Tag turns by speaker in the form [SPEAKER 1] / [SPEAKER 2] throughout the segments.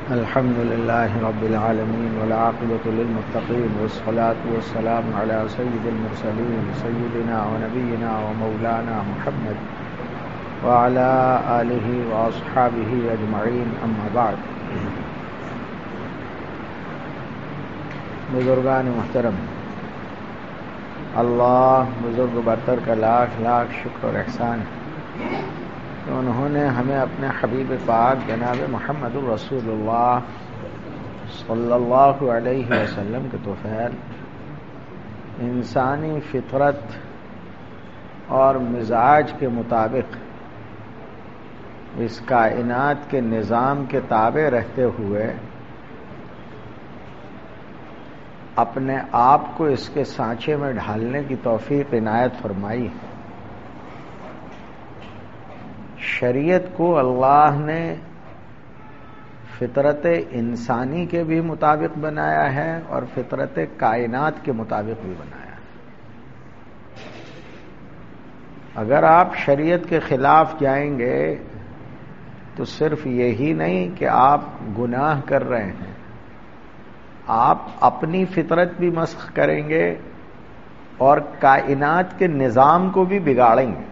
[SPEAKER 1] الحمد لله رب العالمين والعاقبة للمتقين والصلاة والسلام على سيد المرسلين سيدنا ونبينا ومولانا محمد وعلى آله وأصحابه أجمعين أما بعد. بزرگان محترم، اللہ بزرگ برتر کا لاکھ لاکھ شکر اور احسان ہے کہ انہوں نے ہمیں اپنے حبیب پاک جناب محمد الرسول اللہ صلی اللہ علیہ وسلم کے توفیل انسانی فطرت اور مزاج کے مطابق اس کائنات کے نظام کے تابع رہتے ہوئے اپنے آپ کو اس کے سانچے میں ڈھالنے کی توفیق عنایت فرمائی. شریعت کو اللہ نے فطرت انسانی کے بھی مطابق بنایا ہے اور فطرت کائنات کے مطابق بھی بنایا ہے. اگر آپ شریعت کے خلاف جائیں گے تو صرف یہی نہیں کہ آپ گناہ کر رہے ہیں، آپ اپنی فطرت بھی مسخ کریں گے اور کائنات کے نظام کو بھی بگاڑیں گے.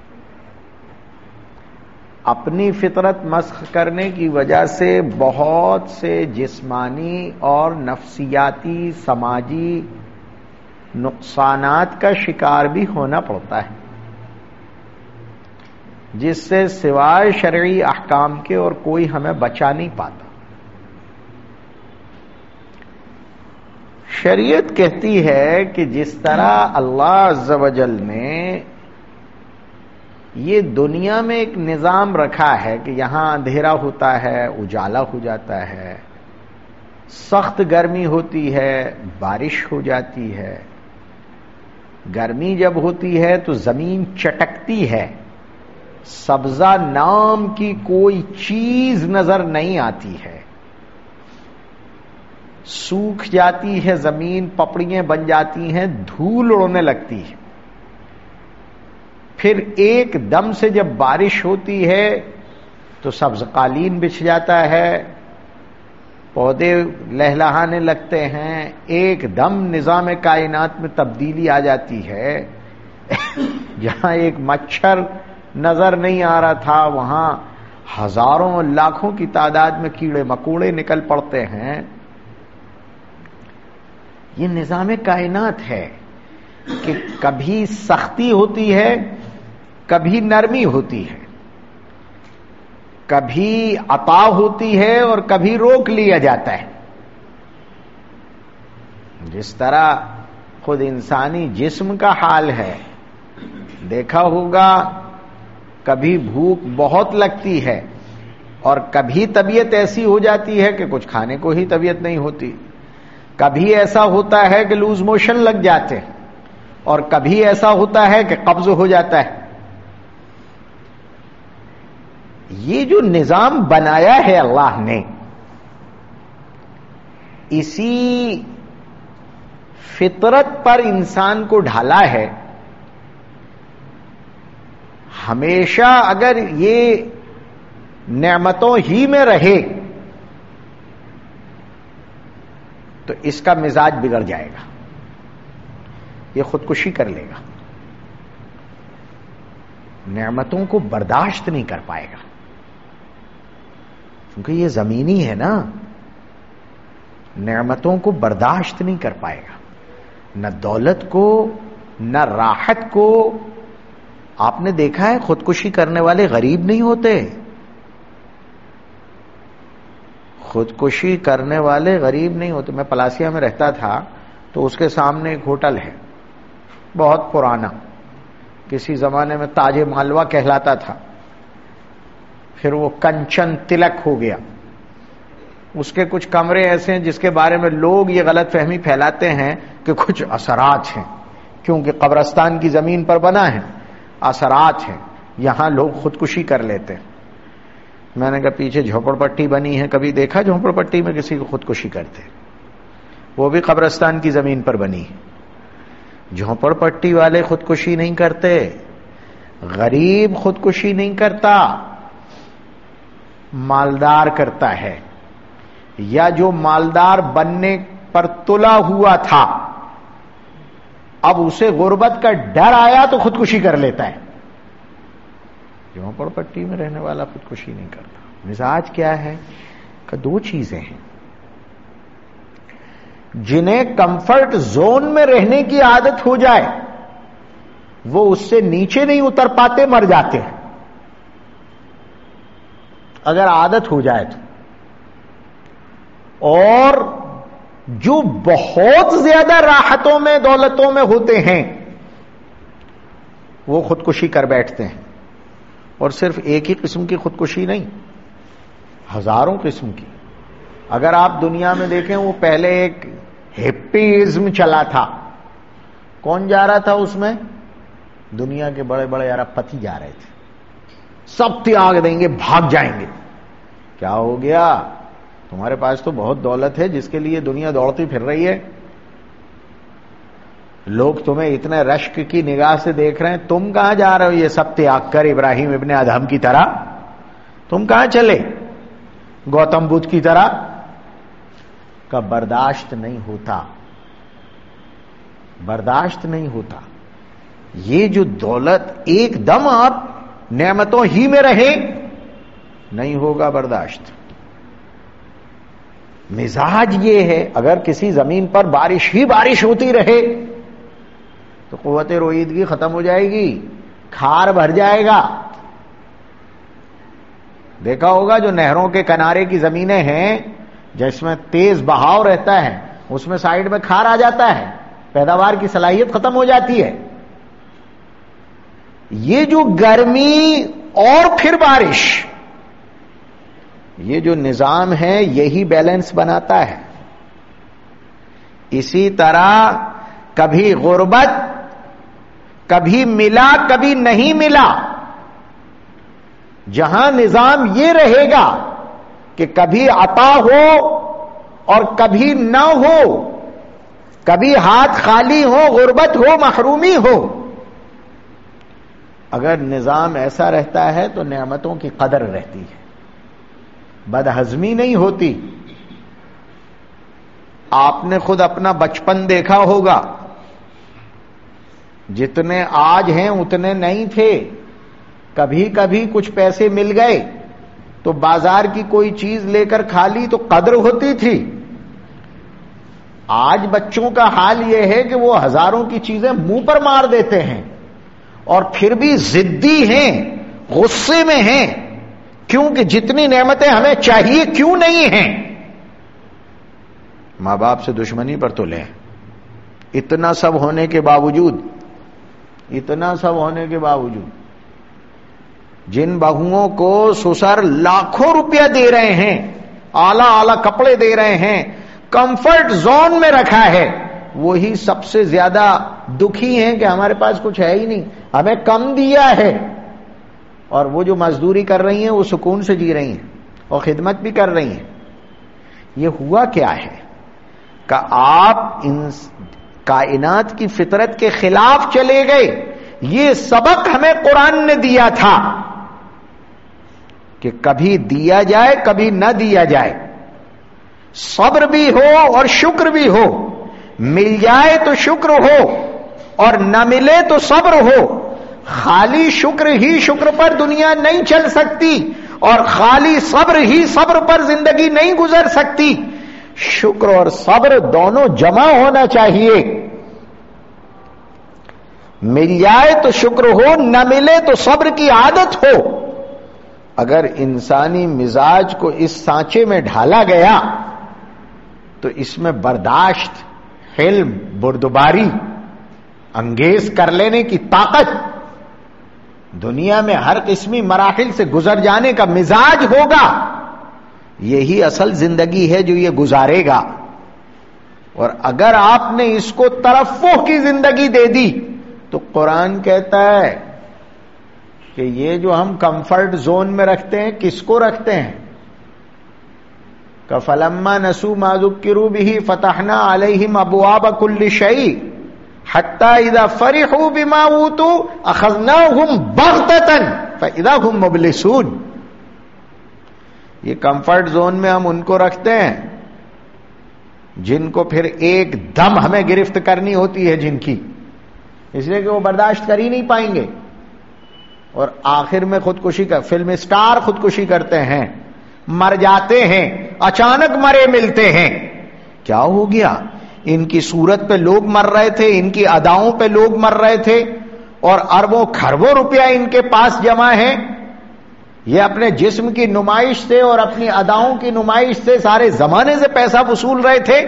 [SPEAKER 1] اپنی فطرت مسخ کرنے کی وجہ سے بہت سے جسمانی اور نفسیاتی سماجی نقصانات کا شکار بھی ہونا پڑتا ہے، جس سے سوائے شرعی احکام کے اور کوئی ہمیں بچا نہیں پاتا. شریعت کہتی ہے کہ جس طرح اللہ عز و جل نے یہ دنیا میں ایک نظام رکھا ہے کہ یہاں اندھیرا ہوتا ہے، اجالا ہو جاتا ہے، سخت گرمی ہوتی ہے، بارش ہو جاتی ہے. گرمی جب ہوتی ہے تو زمین چٹکتی ہے، سبزہ نام کی کوئی چیز نظر نہیں آتی ہے، سوکھ جاتی ہے زمین، پپڑیاں بن جاتی ہیں، دھول اڑنے لگتی ہے. پھر ایک دم سے جب بارش ہوتی ہے تو سبز قالین بچھ جاتا ہے، پودے لہلہانے لگتے ہیں، ایک دم نظام کائنات میں تبدیلی آ جاتی ہے. جہاں ایک مچھر نظر نہیں آ رہا تھا وہاں ہزاروں لاکھوں کی تعداد میں کیڑے مکوڑے نکل پڑتے ہیں. یہ نظام کائنات ہے کہ کبھی سختی ہوتی ہے، کبھی نرمی ہوتی ہے، کبھی عطا ہوتی ہے اور کبھی روک لیا جاتا ہے. جس طرح خود انسانی جسم کا حال ہے، دیکھا ہوگا کبھی بھوک بہت لگتی ہے اور کبھی طبیعت ایسی ہو جاتی ہے کہ کچھ کھانے کو ہی طبیعت نہیں ہوتی. کبھی ایسا ہوتا ہے کہ لوز موشن لگ جاتے اور کبھی ایسا ہوتا ہے کہ قبض ہو جاتا ہے. یہ جو نظام بنایا ہے اللہ نے، اسی فطرت پر انسان کو ڈھالا ہے. ہمیشہ اگر یہ نعمتوں ہی میں رہے تو اس کا مزاج بگڑ جائے گا، یہ خودکشی کر لے گا، نعمتوں کو برداشت نہیں کر پائے گا. کیونکہ یہ زمینی ہے نا، نعمتوں کو برداشت نہیں کر پائے گا، نہ دولت کو نہ راحت کو. آپ نے دیکھا ہے خودکشی کرنے والے غریب نہیں ہوتے، خودکشی کرنے والے غریب نہیں ہوتے. میں پلاسیا میں رہتا تھا تو اس کے سامنے ایک ہوٹل ہے بہت پرانا، کسی زمانے میں تاج مالوا کہلاتا تھا، پھر وہ کنچن تلک ہو گیا. اس کے کچھ کمرے ایسے ہیں جس کے بارے میں لوگ یہ غلط فہمی پھیلاتے ہیں کہ کچھ اثرات ہیں، کیونکہ قبرستان کی زمین پر بنا ہے، اثرات ہیں، یہاں لوگ خودکشی کر لیتے ہیں. میں نے کہا پیچھے جھوپڑ پٹی بنی ہے، کبھی دیکھا جھوپڑ پٹی میں کسی کو خودکشی کرتے؟ وہ بھی قبرستان کی زمین پر بنی ہے. جھوپڑ پٹی والے خودکشی نہیں کرتے، غریب خودکشی نہیں کرتا، مالدار کرتا ہے. یا جو مالدار بننے پر تلا ہوا تھا اب اسے غربت کا ڈر آیا تو خودکشی کر لیتا ہے. جھونپڑ پٹی میں رہنے والا خودکشی نہیں کرتا. مزاج کیا ہے کہ دو چیزیں ہیں. جنہیں کمفرٹ زون میں رہنے کی عادت ہو جائے وہ اس سے نیچے نہیں اتر پاتے, مر جاتے ہیں اگر عادت ہو جائے تو. اور جو بہت زیادہ راحتوں میں دولتوں میں ہوتے ہیں وہ خودکشی کر بیٹھتے ہیں. اور صرف ایک ہی قسم کی خودکشی نہیں, ہزاروں قسم کی. اگر آپ دنیا میں دیکھیں وہ پہلے ایک ہپیزم چلا تھا. کون جا رہا تھا اس میں؟ دنیا کے بڑے بڑے ارب پتی جا رہے تھے. سب تیاگ دیں گے, بھاگ جائیں گے. کیا ہو گیا؟ تمہارے پاس تو بہت دولت ہے جس کے لیے دنیا دوڑتی پھر رہی ہے. لوگ تمہیں اتنے رشک کی نگاہ سے دیکھ رہے ہیں, تم کہاں جا رہے ہو یہ سب تیاگ کر ابراہیم ابن ادہم کی طرح؟ تم کہاں چلے گوتم بدھ کی طرح؟ کا برداشت نہیں ہوتا, برداشت نہیں ہوتا. یہ جو دولت ایک دم آپ نعمتوں ہی میں رہے نہیں ہوگا برداشت. مزاج یہ ہے اگر کسی زمین پر بارش ہی بارش ہوتی رہے تو قوت رویدگی ختم ہو جائے گی, کھار بھر جائے گا. دیکھا ہوگا جو نہروں کے کنارے کی زمینیں ہیں جس میں تیز بہاؤ رہتا ہے اس میں سائیڈ میں کھار آ جاتا ہے, پیداوار کی صلاحیت ختم ہو جاتی ہے. یہ جو گرمی اور پھر بارش, یہ جو نظام ہے یہی بیلنس بناتا ہے. اسی طرح کبھی غربت, کبھی ملا کبھی نہیں ملا. جہاں نظام یہ رہے گا کہ کبھی عطا ہو اور کبھی نہ ہو, کبھی ہاتھ خالی ہو, غربت ہو, محرومی ہو, اگر نظام ایسا رہتا ہے تو نعمتوں کی قدر رہتی ہے, بدہضمی نہیں ہوتی. آپ نے خود اپنا بچپن دیکھا ہوگا, جتنے آج ہیں اتنے نہیں تھے. کبھی کبھی کچھ پیسے مل گئے تو بازار کی کوئی چیز لے کر کھا لی تو قدر ہوتی تھی. آج بچوں کا حال یہ ہے کہ وہ ہزاروں کی چیزیں منہ پر مار دیتے ہیں اور پھر بھی ضدی ہیں, غصے میں ہیں, کیونکہ جتنی نعمتیں ہمیں چاہیے کیوں نہیں ہیں. ماں باپ سے دشمنی پر تو لیں. اتنا سب ہونے کے باوجود, اتنا سب ہونے کے باوجود جن بہوؤں کو سسر لاکھوں روپیہ دے رہے ہیں, اعلی اعلی کپڑے دے رہے ہیں, کمفرٹ زون میں رکھا ہے, وہی سب سے زیادہ دکھی ہیں کہ ہمارے پاس کچھ ہے ہی نہیں, ہمیں کم دیا ہے. اور وہ جو مزدوری کر رہی ہیں وہ سکون سے جی رہی ہیں اور خدمت بھی کر رہی ہیں. یہ ہوا کیا ہے کہ آپ ان کائنات کی فطرت کے خلاف چلے گئے. یہ سبق ہمیں قرآن نے دیا تھا کہ کبھی دیا جائے کبھی نہ دیا جائے, صبر بھی ہو اور شکر بھی ہو. مل جائے تو شکر ہو اور نہ ملے تو صبر ہو. خالی شکر ہی شکر پر دنیا نہیں چل سکتی اور خالی صبر ہی صبر پر زندگی نہیں گزر سکتی. شکر اور صبر دونوں جمع ہونا چاہیے. مل جائے تو شکر ہو, نہ ملے تو صبر کی عادت ہو. اگر انسانی مزاج کو اس سانچے میں ڈھالا گیا تو اس میں برداشت, حلم, بردباری, انگیز کر لینے کی طاقت, دنیا میں ہر قسمی مراحل سے گزر جانے کا مزاج ہوگا. یہی اصل زندگی ہے جو یہ گزارے گا. اور اگر آپ نے اس کو ترفع کی زندگی دے دی تو قرآن کہتا ہے کہ یہ جو ہم کمفرٹ زون میں رکھتے ہیں, کس کو رکھتے ہیں؟ فَلَمَّا نَسُوا مَا ذُكِّرُوا بِهِ فَتَحْنَا عَلَيْهِمْ أَبْوَابَ كُلِّ شَيْءٍ حَتَّى إِذَا فَرِحُوا بِمَا أُوتُوا أَخَذْنَاهُمْ بَغْتَةً فَإِذَا هُمْ مُبْلِسُونَ. یہ کمفرٹ زون میں ہم ان کو رکھتے ہیں جن کو پھر ایک دم ہمیں گرفت کرنی ہوتی ہے جن کی، اس لیے کہ وہ برداشت کر ہی نہیں پائیں گے، اور آخر میں خودکشی کا، فلم اسٹار خودکشی کرتے ہیں، مر جاتے ہیں، اچانک مرے ملتے ہیں۔ کیا ہو گیا؟ ان کی صورت پہ لوگ مر رہے تھے، ان کی اداؤں پہ لوگ مر رہے تھے، اور اربوں کھربوں روپیہ ان کے پاس جمع ہے۔ یہ اپنے جسم کی نمائش سے اور اپنی اداؤں کی نمائش سے سارے زمانے سے پیسہ وصول رہے تھے۔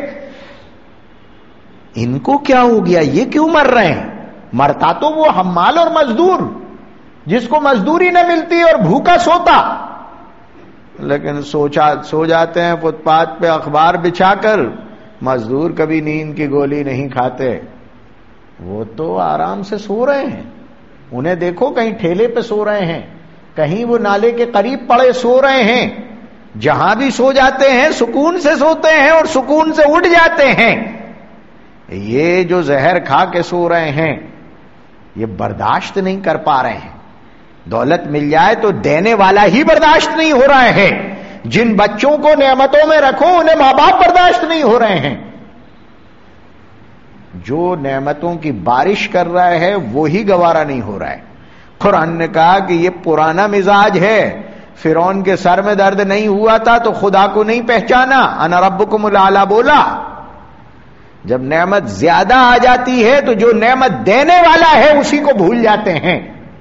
[SPEAKER 1] ان کو کیا ہو گیا؟ یہ کیوں مر رہے ہیں؟ مرتا تو وہ حمال اور مزدور جس کو مزدوری نہ ملتی اور بھوکا سوتا، لیکن سو جاتے ہیں فٹ پاتھ پہ اخبار بچھا کر۔ مزدور کبھی نیند کی گولی نہیں کھاتے، وہ تو آرام سے سو رہے ہیں۔ انہیں دیکھو کہیں ٹھیلے پہ سو رہے ہیں، کہیں وہ نالے کے قریب پڑے سو رہے ہیں۔ جہاں بھی سو جاتے ہیں سکون سے سوتے ہیں اور سکون سے اٹھ جاتے ہیں۔ یہ جو زہر کھا کے سو رہے ہیں یہ برداشت نہیں کر پا رہے ہیں۔ دولت مل جائے تو دینے والا ہی برداشت نہیں ہو رہا ہے۔ جن بچوں کو نعمتوں میں رکھو انہیں ماں باپ برداشت نہیں ہو رہے ہیں۔ جو نعمتوں کی بارش کر رہا ہے وہی گوارا نہیں ہو رہا ہے۔ قرآن نے کہا کہ یہ پرانا مزاج ہے۔ فرعون کے سر میں درد نہیں ہوا تھا تو خدا کو نہیں پہچانا، انا ربکم الاعلی بولا۔ جب نعمت زیادہ آ جاتی ہے تو جو نعمت دینے والا ہے اسی کو بھول جاتے ہیں۔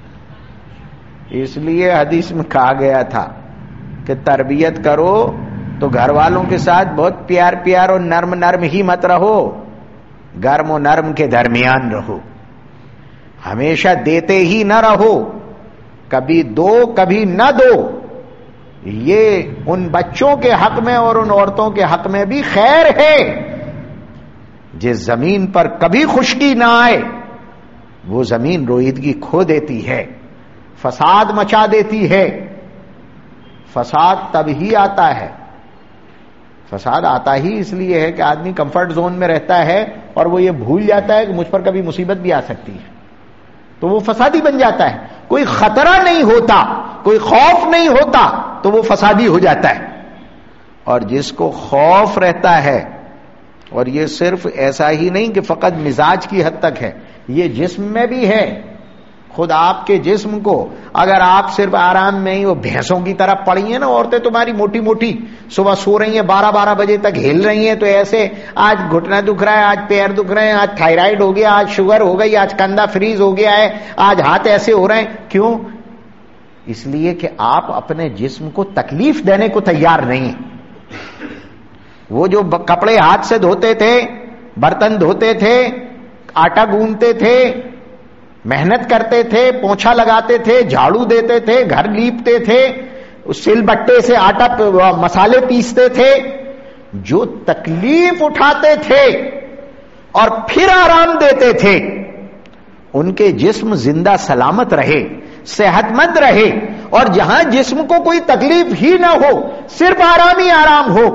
[SPEAKER 1] اس لیے حدیث میں کہا گیا تھا کہ تربیت کرو تو گھر والوں کے ساتھ بہت پیار پیار اور نرم نرم ہی مت رہو، گرم و نرم کے درمیان رہو، ہمیشہ دیتے ہی نہ رہو، کبھی دو کبھی نہ دو۔ یہ ان بچوں کے حق میں اور ان عورتوں کے حق میں بھی خیر ہے۔ جس زمین پر کبھی خشکی نہ آئے وہ زمین رویدگی کھو دیتی ہے، فساد مچا دیتی ہے۔ فساد تب ہی آتا ہے، فساد آتا ہی اس لیے ہے کہ آدمی کمفرٹ زون میں رہتا ہے اور وہ یہ بھول جاتا ہے کہ مجھ پر کبھی مصیبت بھی آ سکتی ہے، تو وہ فسادی بن جاتا ہے۔ کوئی خطرہ نہیں ہوتا، کوئی خوف نہیں ہوتا تو وہ فسادی ہو جاتا ہے۔ اور جس کو خوف رہتا ہے، اور یہ صرف ایسا ہی نہیں کہ فقط مزاج کی حد تک ہے، یہ جسم میں بھی ہے۔ خود آپ کے جسم کو اگر آپ صرف آرام میں ہی وہ بھینسوں کی طرح پڑی ہیں نا، عورتیں تمہاری موٹی موٹی صبح سو رہی ہیں 12 بجے تک ہل رہی ہیں، تو ایسے آج گھٹنا دکھ رہا ہے، آج پیر دکھ رہے ہیں، آج تھائرائیڈ ہو گیا، آج شوگر ہو گئی، آج کندھا فریز ہو گیا ہے، آج ہاتھ ایسے ہو رہے ہیں۔ کیوں؟ اس لیے کہ آپ اپنے جسم کو تکلیف دینے کو تیار نہیں۔ وہ جو کپڑے ہاتھ سے دھوتے تھے، برتن دھوتے تھے، آٹا گوندتے تھے، محنت کرتے تھے، پونچھا لگاتے تھے، جھاڑو دیتے تھے، گھر لیپتے تھے، سل بٹے سے آٹا مسالے پیستے تھے، جو تکلیف اٹھاتے تھے اور پھر آرام دیتے تھے، ان کے جسم زندہ سلامت رہے، صحت مند رہے، اور جہاں جسم کو کوئی تکلیف ہی نہ ہو، صرف آرام ہی آرام ہو،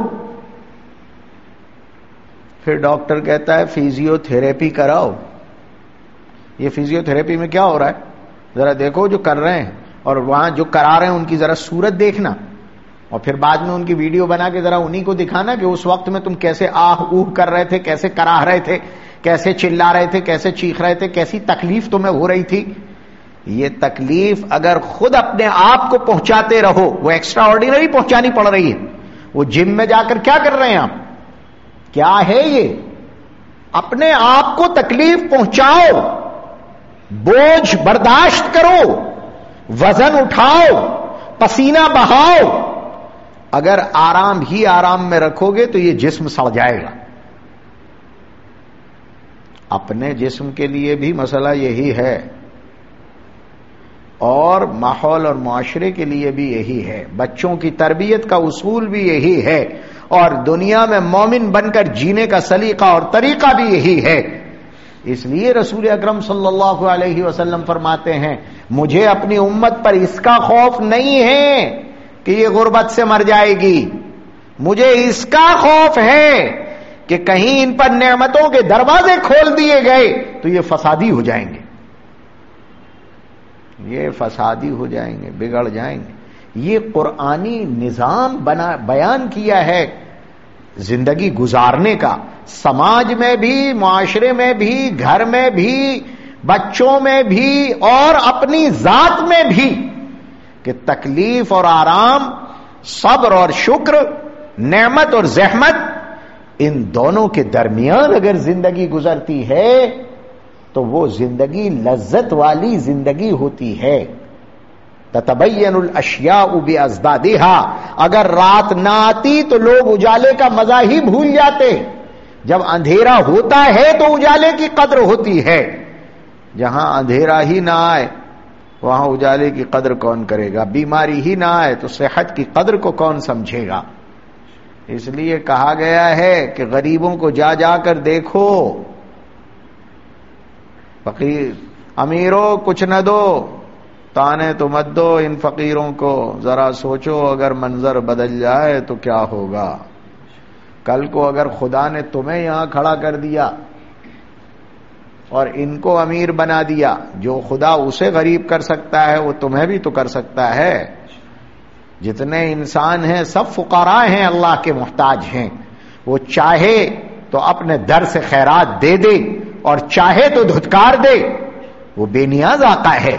[SPEAKER 1] پھر ڈاکٹر کہتا ہے فیزیو تھراپی کراؤ۔ یہ فیزیو تھراپی میں کیا ہو رہا ہے ذرا دیکھو جو کر رہے ہیں، اور وہاں جو کرا رہے ہیں ان کی ذرا صورت دیکھنا، اور پھر بعد میں ان کی ویڈیو بنا کے ذرا انہی کو دکھانا کہ اس وقت میں تم کیسے آہ اوہ کر رہے تھے، کیسے کراہ رہے تھے، کیسے چلا رہے تھے، کیسے چیخ رہے تھے، کیسی تکلیف تمہیں ہو رہی تھی۔ یہ تکلیف اگر خود اپنے آپ کو پہنچاتے رہو، وہ ایکسٹرا آرڈینری پہنچانی پڑ رہی ہے۔ وہ جم میں جا کر کیا کر رہے ہیں آپ؟ کیا ہے یہ؟ اپنے آپ کو تکلیف پہنچاؤ، بوجھ برداشت کرو، وزن اٹھاؤ، پسینہ بہاؤ۔ اگر آرام ہی آرام میں رکھو گے تو یہ جسم سڑ جائے گا۔ اپنے جسم کے لیے بھی مسئلہ یہی ہے، اور ماحول اور معاشرے کے لیے بھی یہی ہے، بچوں کی تربیت کا اصول بھی یہی ہے، اور دنیا میں مومن بن کر جینے کا سلیقہ اور طریقہ بھی یہی ہے۔ اس لیے رسول اکرم صلی اللہ علیہ وسلم فرماتے ہیں مجھے اپنی امت پر اس کا خوف نہیں ہے کہ یہ غربت سے مر جائے گی، مجھے اس کا خوف ہے کہ کہیں ان پر نعمتوں کے دروازے کھول دیے گئے تو یہ فسادی ہو جائیں گے، یہ فسادی ہو جائیں گے، بگڑ جائیں گے۔ یہ قرآنی نظام بیان کیا ہے زندگی گزارنے کا، سماج میں بھی، معاشرے میں بھی، گھر میں بھی، بچوں میں بھی اور اپنی ذات میں بھی، کہ تکلیف اور آرام، صبر اور شکر، نعمت اور زحمت، ان دونوں کے درمیان اگر زندگی گزرتی ہے تو وہ زندگی لذت والی زندگی ہوتی ہے. تتبین الاشیاء بازدادها، اگر رات نہ آتی تو لوگ اجالے کا مزہ ہی بھول جاتے. جب اندھیرا ہوتا ہے تو اجالے کی قدر ہوتی ہے، جہاں اندھیرا ہی نہ آئے وہاں اجالے کی قدر کون کرے گا؟ بیماری ہی نہ آئے تو صحت کی قدر کو کون سمجھے گا؟ اس لیے کہا گیا ہے کہ غریبوں کو جا جا کر دیکھو، فقیر امیروں کچھ نہ دو، تانے تو مت دو ان فقیروں کو، ذرا سوچو اگر منظر بدل جائے تو کیا ہوگا. کل کو اگر خدا نے تمہیں یہاں کھڑا کر دیا اور ان کو امیر بنا دیا، جو خدا اسے غریب کر سکتا ہے وہ تمہیں بھی تو کر سکتا ہے. جتنے انسان ہیں سب فقراء ہیں، اللہ کے محتاج ہیں. وہ چاہے تو اپنے در سے خیرات دے دے اور چاہے تو دھتکار دے، وہ بے نیاز آقا ہے.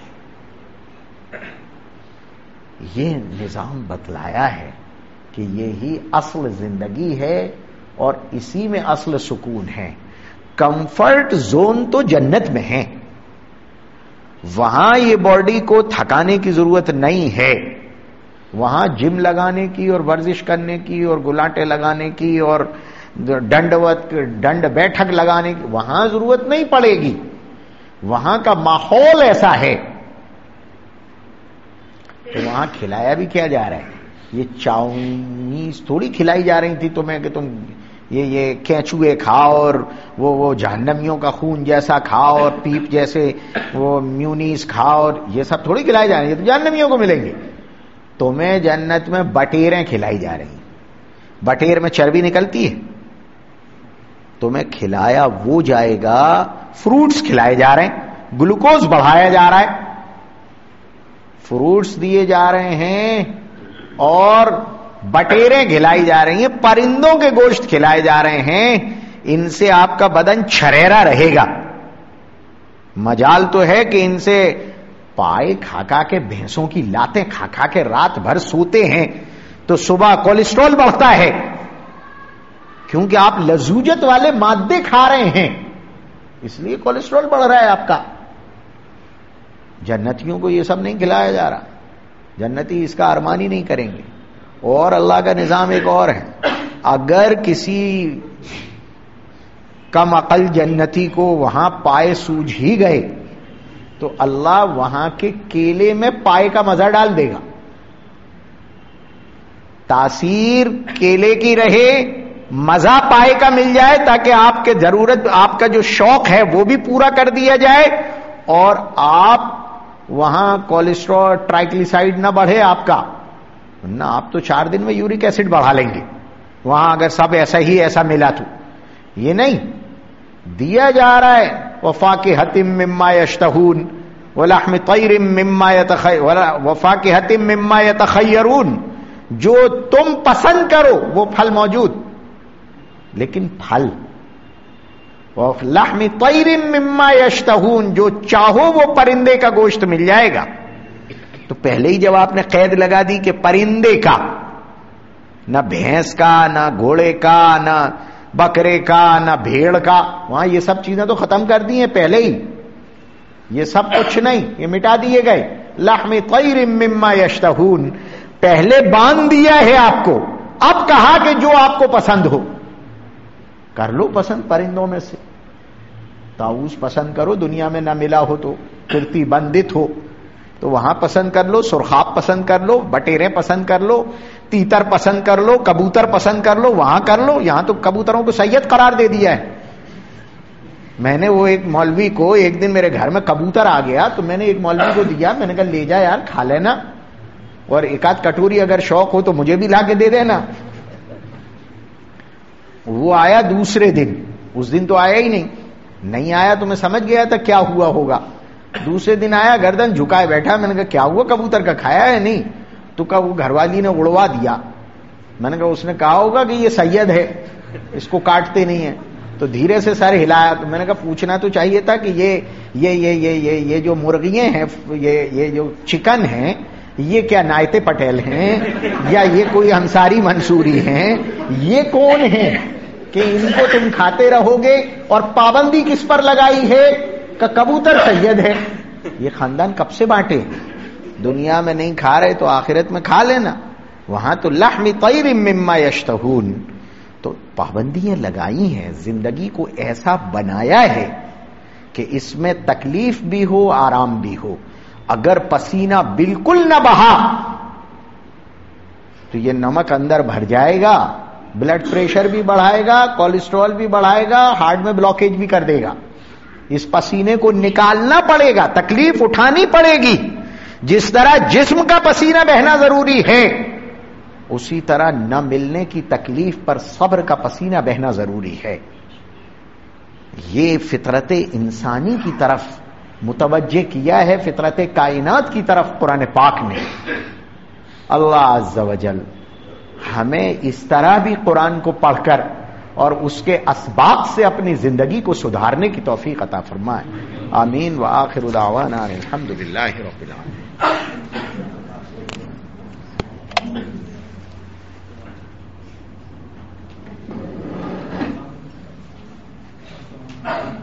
[SPEAKER 1] یہ نظام بتلایا ہے کہ یہی اصل زندگی ہے اور اسی میں اصل سکون ہے. کمفرٹ زون تو جنت میں ہے، وہاں یہ باڈی کو تھکانے کی ضرورت نہیں ہے، وہاں جم لگانے کی اور ورزش کرنے کی اور گلاٹے لگانے کی اور ڈنڈ بیٹھک لگانے کی وہاں ضرورت نہیں پڑے گی. وہاں کا ماحول ایسا ہے. تو وہاں کھلایا بھی کیا جا رہا ہے؟ یہ چاؤنیز تھوڑی کھلائی جا رہی تھی تمہیں کہ تم یہ کینچوئے کھاؤ اور وہ جہنمیوں کا خون جیسا کھاؤ اور پیپ جیسے وہ میونیز کھاؤ، اور یہ سب تھوڑی کھلائی جا رہی ہے. تو جہنمیوں کو ملیں گے. تمہیں جنت میں بٹیریں کھلائی جا رہی ہیں. بٹیر میں چربی نکلتی ہے. تمہیں کھلایا وہ جائے گا، فروٹس کھلائے جا رہے ہیں، گلوکوز بڑھایا جا رہا ہے، فروٹس دیے جا رہے ہیں اور بٹیریں کھلائی جا رہی ہیں، پرندوں کے گوشت کھلائے جا رہے ہیں. ان سے آپ کا بدن چھریرا رہے گا. مجال تو ہے کہ ان سے پائے کھا کھا کے، بھینسوں کی لاتیں کھا کھا کے رات بھر سوتے ہیں تو صبح کولیسٹرول بڑھتا ہے، کیونکہ آپ لذوجت والے مادے کھا رہے ہیں، اس لیے کولیسٹرول بڑھ رہا ہے آپ کا. جنتیوں کو یہ سب نہیں کھلایا جا رہا. جنتی اس کا ارمان ہی نہیں کریں گے. اور اللہ کا نظام ایک اور ہے. اگر کسی کم عقل جنتی کو وہاں پائے سوج ہی گئے تو اللہ وہاں کے کیلے میں پائے کا مزہ ڈال دے گا. تاثیر کیلے کی رہے، مزہ پائے کا مل جائے، تاکہ آپ کے ضرورت، آپ کا جو شوق ہے وہ بھی پورا کر دیا جائے اور آپ وہاں کولیسٹرول ٹرائیکلیسائڈ نہ بڑھے آپ کا. نہ آپ تو 4 دن میں یورک ایسڈ بڑھا لیں گے وہاں اگر سب ایسا ہی ایسا ملا تو. یہ نہیں دیا جا رہا ہے. وفاکہۃ مما یشتہون ولحم طیر مما یتخیرون، جو تم پسند کرو وہ پھل موجود، لیکن پھل لحم طیر مما یشتہون، جو چاہو وہ پرندے کا گوشت مل جائے گا. تو پہلے ہی جب آپ نے قید لگا دی کہ پرندے کا، نہ بھینس کا، نہ گھوڑے کا، نہ بکرے کا، نہ بھیڑ کا، وہاں یہ سب چیزیں تو ختم کر دی ہیں پہلے ہی. یہ سب کچھ نہیں، یہ مٹا دیے گئے. لحم طیر مما یشتہون پہلے باندھ دیا ہے آپ کو، اب کہا کہ جو آپ کو پسند ہو کر لو پسند. پرندوں میں سے طاؤس پسند کرو، دنیا میں نہ ملا ہو تو، کرتی بندت ہو تو وہاں پسند کر لو، سرخاب پسند کر لو، بٹیریں پسند کر لو، تیتر پسند کر لو، کبوتر پسند کر لو، وہاں کر لو. یہاں تو کبوتروں کو سید قرار دے دیا ہے. میں نے وہ ایک مولوی کو، ایک دن میرے گھر میں کبوتر آ گیا تو میں نے ایک مولوی کو دیا، میں نے کہا لے جا یار کھا لینا، اور ایک آدھ کٹوری اگر شوق ہو تو مجھے بھی لا کے دے دینا. وہ آیا دوسرے دن، اس دن تو آیا ہی نہیں آیا تو میں سمجھ گیا تھا کیا ہوا ہوگا. دوسرے دن آیا، گردن جھکائے بیٹھا. میں نے کہا کیا ہوا، کبوتر کا کھایا ہے؟ نہیں. تو کہا وہ گھر والی نے اڑوا دیا. میں نے کہا اس نے کہا ہوگا کہ یہ سید ہے, اس کو کاٹتے نہیں ہیں. تو دھیرے سے سر ہلایا. تو میں نے کہا پوچھنا تو چاہیے تھا کہ یہ جو مرغیاں ہیں, یہ جو چکن ہیں, یہ کیا نائتے پٹیل ہیں یا یہ کوئی انصاری منصوری ہیں؟ یہ کون ہیں کہ ان کو تم کھاتے رہو گے؟ اور پابندی کس پر لگائی ہے کہ کبوتر سید ہے. یہ خاندان کب سے بانٹے؟ دنیا میں نہیں کھا رہے تو آخرت میں کھا لینا. وہاں تو لحم طیر مما یشتہون. تو پابندیاں لگائی ہیں, زندگی کو ایسا بنایا ہے کہ اس میں تکلیف بھی ہو, آرام بھی ہو. اگر پسینہ بالکل نہ بہا تو یہ نمک اندر بھر جائے گا, بلڈ پریشر بھی بڑھائے گا, کولیسٹرول بھی بڑھائے گا, ہارٹ میں بلاکیج بھی کر دے گا. اس پسینے کو نکالنا پڑے گا, تکلیف اٹھانی پڑے گی. جس طرح جسم کا پسینہ بہنا ضروری ہے, اسی طرح نہ ملنے کی تکلیف پر صبر کا پسینہ بہنا ضروری ہے. یہ فطرت انسانی کی طرف متوجہ کیا ہے, فطرت کائنات کی طرف قرآن پاک نے. اللہ عز و جل ہمیں اس طرح بھی قرآن کو پڑھ کر اور اس کے اسباب سے اپنی زندگی کو سدھارنے کی توفیق عطا فرمائے. آمین. وآخر دعوانا الحمدللہ رب العالمین.